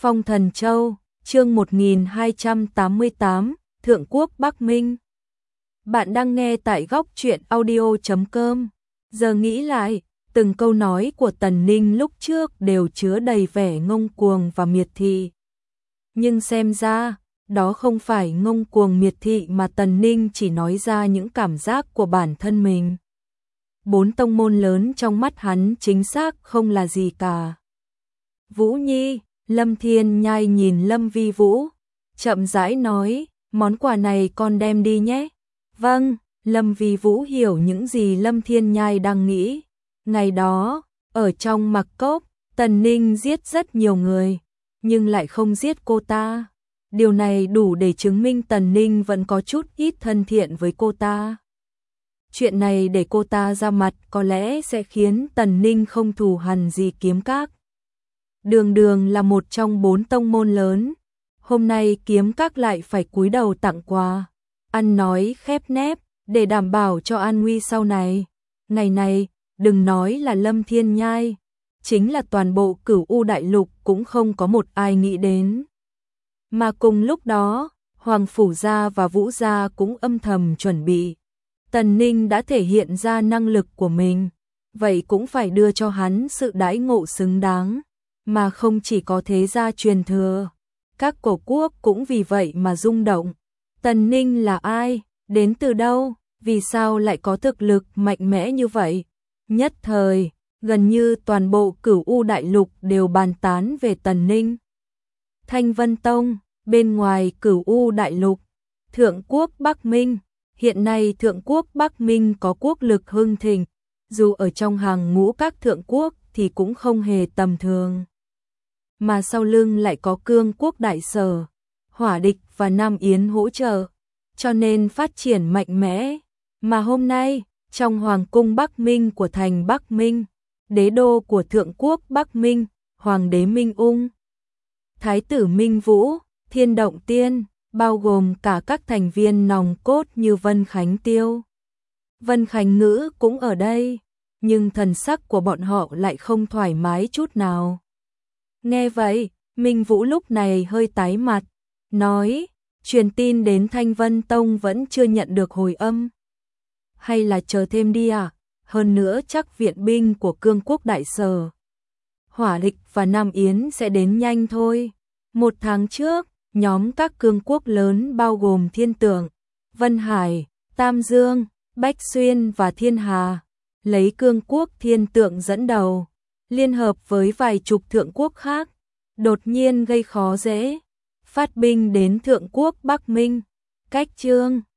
Phong Thần Châu, chương 1288, Thượng Quốc Bắc Minh. Bạn đang nghe tại góc truyện audio.com. Giờ nghĩ lại, từng câu nói của Tần Ninh lúc trước đều chứa đầy vẻ ngông cuồng và miệt thị. Nhưng xem ra, đó không phải ngông cuồng miệt thị mà Tần Ninh chỉ nói ra những cảm giác của bản thân mình. 4 tông môn lớn trong mắt hắn chính xác không là gì cả. Vũ Nhi, Lâm Thiên Nhai nhìn Lâm Vi Vũ, chậm rãi nói, món quà này con đem đi nhé. Vâng, Lâm Vi Vũ hiểu những gì Lâm Thiên Nhai đang nghĩ. Ngày đó, ở trong Mặc Cốc, Tần Ninh giết rất nhiều người, nhưng lại không giết cô ta. Điều này đủ để chứng minh Tần Ninh vẫn có chút ít thân thiện với cô ta. Chuyện này để cô ta ra mặt có lẽ sẽ khiến Tần Ninh không thù hằn gì Kiếm Các. Đường Đường là một trong 4 tông môn lớn, hôm nay Kiếm Các lại phải cúi đầu tặng quà, ăn nói khép nép để đảm bảo cho an nguy sau này. Ngày này, đừng nói là Lâm Thiên Nhai, chính là toàn bộ Cửu U Đại Lục cũng không có một ai nghĩ đến. Mà cùng lúc đó, Hoàng Phủ Gia và Vũ Gia cũng âm thầm chuẩn bị. Tần Ninh đã thể hiện ra năng lực của mình, vậy cũng phải đưa cho hắn sự đãi ngộ xứng đáng, mà không chỉ có thế gia truyền thừa. Các cổ quốc cũng vì vậy mà rung động. Tần Ninh là ai? Đến từ đâu? Vì sao lại có thực lực mạnh mẽ như vậy? Nhất thời, gần như toàn bộ Cửu U Đại Lục đều bàn tán về Tần Ninh. Thanh Vân Tông, bên ngoài Cửu U Đại Lục, Thượng Quốc Bắc Minh. Hiện nay Thượng Quốc Bắc Minh có quốc lực hưng thịnh, dù ở trong hàng ngũ các thượng quốc thì cũng không hề tầm thường. Mà sau lưng lại có Cương Quốc Đại Sở, Hỏa Địch và Nam Yến hỗ trợ, cho nên phát triển mạnh mẽ. Mà hôm nay, trong Hoàng cung Bắc Minh của thành Bắc Minh, đế đô của Thượng Quốc Bắc Minh, Hoàng đế Minh Ung, Thái tử Minh Vũ, Thiên Động Tiên, bao gồm cả các thành viên nòng cốt như Vân Khánh Tiêu, Vân Khánh Ngữ cũng ở đây, nhưng thần sắc của bọn họ lại không thoải mái chút nào. Nghe vậy, Minh Vũ lúc này hơi tái mặt, nói, truyền tin đến Thanh Vân Tông vẫn chưa nhận được hồi âm. Hay là chờ thêm đi à? Hơn nữa chắc viện binh của Cương Quốc Đại Sở, Hỏa Địch và Nam Yến sẽ đến nhanh thôi. 1 tháng trước, nhóm các cương quốc lớn bao gồm Thiên Tượng, Vân Hải, Tam Dương, Bách Xuyên và Thiên Hà, lấy Cương Quốc Thiên Tượng dẫn đầu, liên hợp với vài chục thượng quốc khác, đột nhiên gây khó dễ, phát binh đến Thượng Quốc Bắc Minh. Cách chương